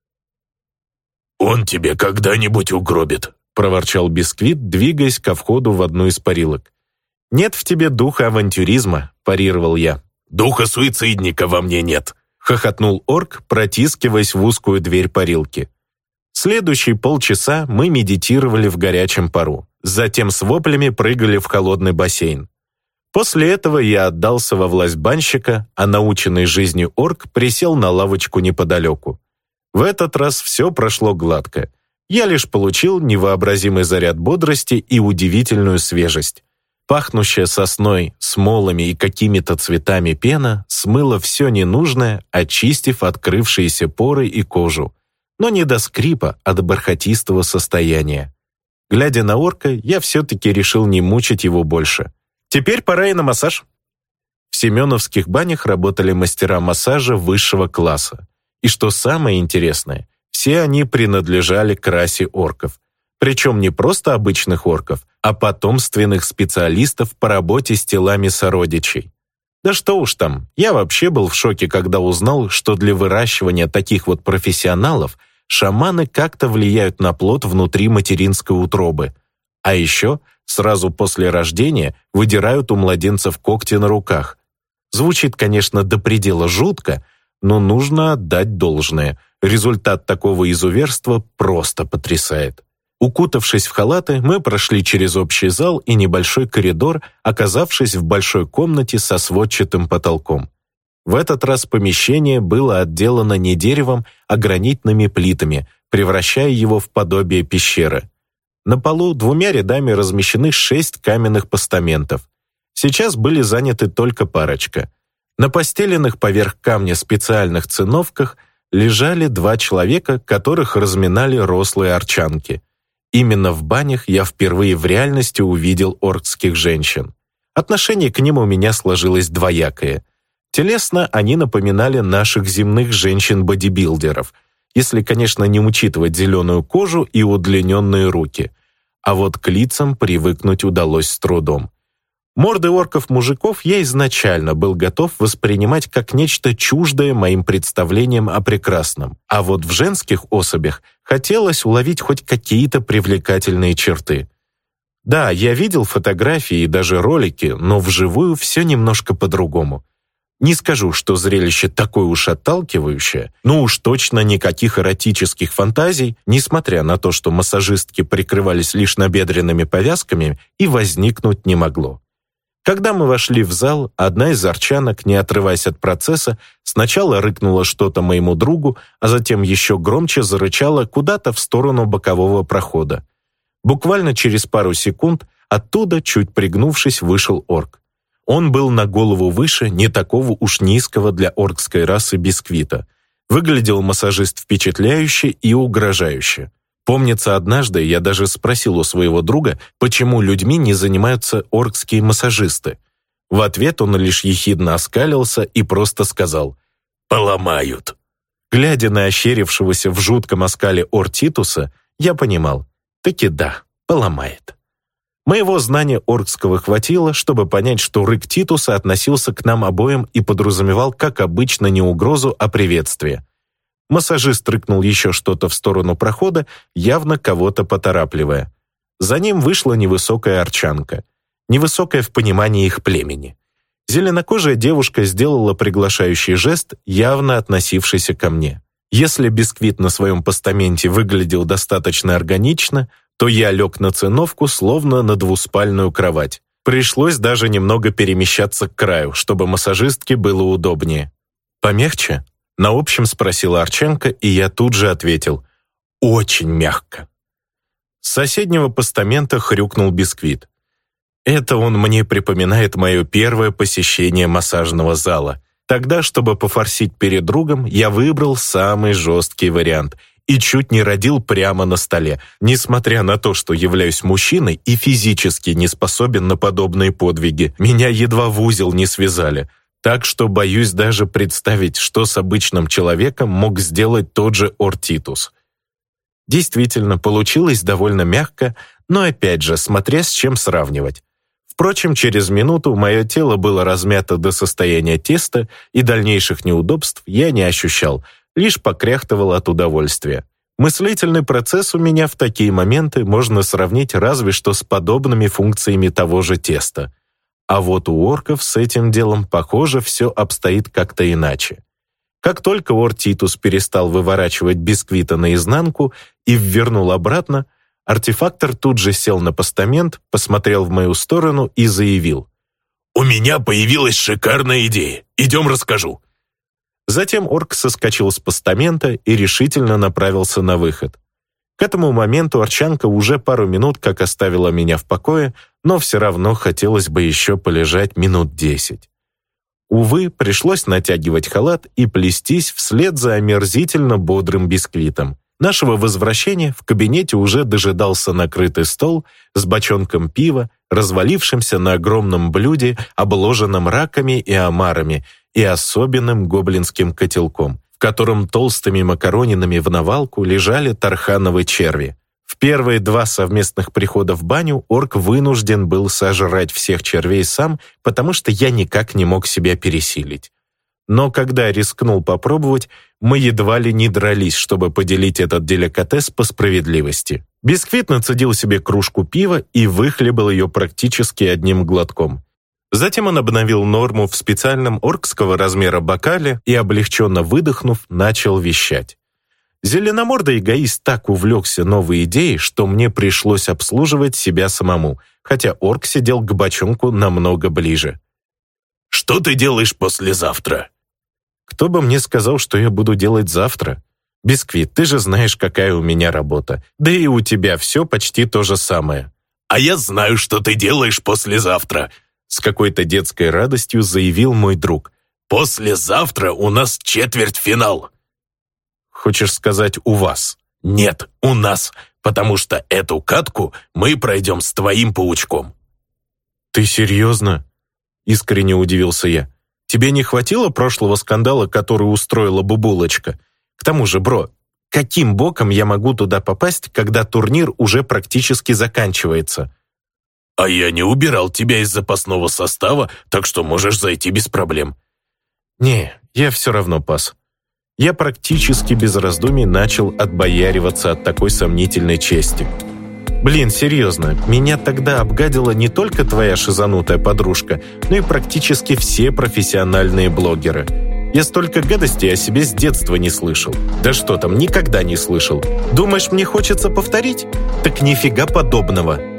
«Он тебе когда-нибудь угробит», — проворчал Бисквит, двигаясь ко входу в одну из парилок. «Нет в тебе духа авантюризма», — парировал я. «Духа суицидника во мне нет», — хохотнул орк, протискиваясь в узкую дверь парилки. Следующие полчаса мы медитировали в горячем пару, затем с воплями прыгали в холодный бассейн. После этого я отдался во власть банщика, а наученный жизнью орк присел на лавочку неподалеку. В этот раз все прошло гладко. Я лишь получил невообразимый заряд бодрости и удивительную свежесть. Пахнущая сосной, смолами и какими-то цветами пена смыла все ненужное, очистив открывшиеся поры и кожу. Но не до скрипа, а до бархатистого состояния. Глядя на орка, я все-таки решил не мучить его больше. Теперь пора и на массаж. В семеновских банях работали мастера массажа высшего класса. И что самое интересное, все они принадлежали к расе орков. Причем не просто обычных орков, а потомственных специалистов по работе с телами сородичей. Да что уж там, я вообще был в шоке, когда узнал, что для выращивания таких вот профессионалов шаманы как-то влияют на плод внутри материнской утробы. А еще сразу после рождения выдирают у младенцев когти на руках. Звучит, конечно, до предела жутко, но нужно отдать должное. Результат такого изуверства просто потрясает. Укутавшись в халаты, мы прошли через общий зал и небольшой коридор, оказавшись в большой комнате со сводчатым потолком. В этот раз помещение было отделано не деревом, а гранитными плитами, превращая его в подобие пещеры. На полу двумя рядами размещены шесть каменных постаментов. Сейчас были заняты только парочка. На постеленных поверх камня специальных циновках лежали два человека, которых разминали рослые арчанки. Именно в банях я впервые в реальности увидел оркских женщин. Отношение к ним у меня сложилось двоякое. Телесно они напоминали наших земных женщин-бодибилдеров, если, конечно, не учитывать зеленую кожу и удлиненные руки. А вот к лицам привыкнуть удалось с трудом. Морды орков-мужиков я изначально был готов воспринимать как нечто чуждое моим представлениям о прекрасном, а вот в женских особях хотелось уловить хоть какие-то привлекательные черты. Да, я видел фотографии и даже ролики, но вживую все немножко по-другому. Не скажу, что зрелище такое уж отталкивающее, но уж точно никаких эротических фантазий, несмотря на то, что массажистки прикрывались лишь набедренными повязками, и возникнуть не могло. Когда мы вошли в зал, одна из арчанок, не отрываясь от процесса, сначала рыкнула что-то моему другу, а затем еще громче зарычала куда-то в сторону бокового прохода. Буквально через пару секунд оттуда, чуть пригнувшись, вышел орк. Он был на голову выше, не такого уж низкого для оркской расы бисквита. Выглядел массажист впечатляюще и угрожающе. Помнится, однажды я даже спросил у своего друга, почему людьми не занимаются оркские массажисты. В ответ он лишь ехидно оскалился и просто сказал «Поломают». Глядя на ощерившегося в жутком оскале Ор-Титуса, я понимал, таки да, поломает. Моего знания оркского хватило, чтобы понять, что рык Титуса относился к нам обоим и подразумевал, как обычно, не угрозу, а приветствие. Массажист рыкнул еще что-то в сторону прохода, явно кого-то поторапливая. За ним вышла невысокая арчанка. Невысокая в понимании их племени. Зеленокожая девушка сделала приглашающий жест, явно относившийся ко мне. Если бисквит на своем постаменте выглядел достаточно органично, то я лег на циновку, словно на двуспальную кровать. Пришлось даже немного перемещаться к краю, чтобы массажистке было удобнее. «Помягче?» На общем спросила арчанка, и я тут же ответил «Очень мягко». С соседнего постамента хрюкнул бисквит. Это он мне припоминает мое первое посещение массажного зала. Тогда, чтобы пофорсить перед другом, я выбрал самый жесткий вариант и чуть не родил прямо на столе, несмотря на то, что являюсь мужчиной и физически не способен на подобные подвиги. Меня едва в узел не связали. Так что боюсь даже представить, что с обычным человеком мог сделать тот же Ор-Титус. Действительно, получилось довольно мягко, но опять же, смотря с чем сравнивать. Впрочем, через минуту мое тело было размято до состояния теста, и дальнейших неудобств я не ощущал, лишь покряхтывал от удовольствия. Мыслительный процесс у меня в такие моменты можно сравнить разве что с подобными функциями того же теста. А вот у орков с этим делом, похоже, все обстоит как-то иначе. Как только Ор-Титус перестал выворачивать бисквита наизнанку и ввернул обратно, артефактор тут же сел на постамент, посмотрел в мою сторону и заявил: «У меня появилась шикарная идея. Идем расскажу». Затем орк соскочил с постамента и решительно направился на выход. К этому моменту арчанка уже пару минут как оставила меня в покое, но все равно хотелось бы еще полежать минут десять. Увы, пришлось натягивать халат и плестись вслед за омерзительно бодрым бисквитом. Нашего возвращения в кабинете уже дожидался накрытый стол с бочонком пива, развалившимся на огромном блюде, обложенном раками и омарами, и особенным гоблинским котелком, в котором толстыми макаронинами в навалку лежали тархановые черви. В первые два совместных прихода в баню орк вынужден был сожрать всех червей сам, потому что я никак не мог себя пересилить. Но когда рискнул попробовать, мы едва ли не дрались, чтобы поделить этот деликатес по справедливости. Бисквит нацедил себе кружку пива и выхлебал ее практически одним глотком. Затем он обновил норму в специальном оркского размера бокале и, облегченно выдохнув, начал вещать. Зеленомордый эгоист так увлекся новой идеей, что мне пришлось обслуживать себя самому, хотя орк сидел к бочонку намного ближе. «Что ты делаешь послезавтра?» Кто бы мне сказал, что я буду делать завтра? Бисквит, ты же знаешь, какая у меня работа. Да и у тебя все почти то же самое. «А я знаю, что ты делаешь послезавтра», с какой-то детской радостью заявил мой друг. «Послезавтра у нас четвертьфинал». «Хочешь сказать, у вас?» «Нет, у нас, потому что эту катку мы пройдем с твоим паучком». «Ты серьезно?» Искренне удивился я. «Тебе не хватило прошлого скандала, который устроила Бубулочка? К тому же, бро, каким боком я могу туда попасть, когда турнир уже практически заканчивается?» «А я не убирал тебя из запасного состава, так что можешь зайти без проблем». «Не, я все равно пас». Я практически без раздумий начал отбояриваться от такой сомнительной чести. «Блин, серьезно, меня тогда обгадила не только твоя шизанутая подружка, но и практически все профессиональные блогеры. Я столько гадостей о себе с детства не слышал. Да что там, никогда не слышал. Думаешь, мне хочется повторить? Так нифига подобного».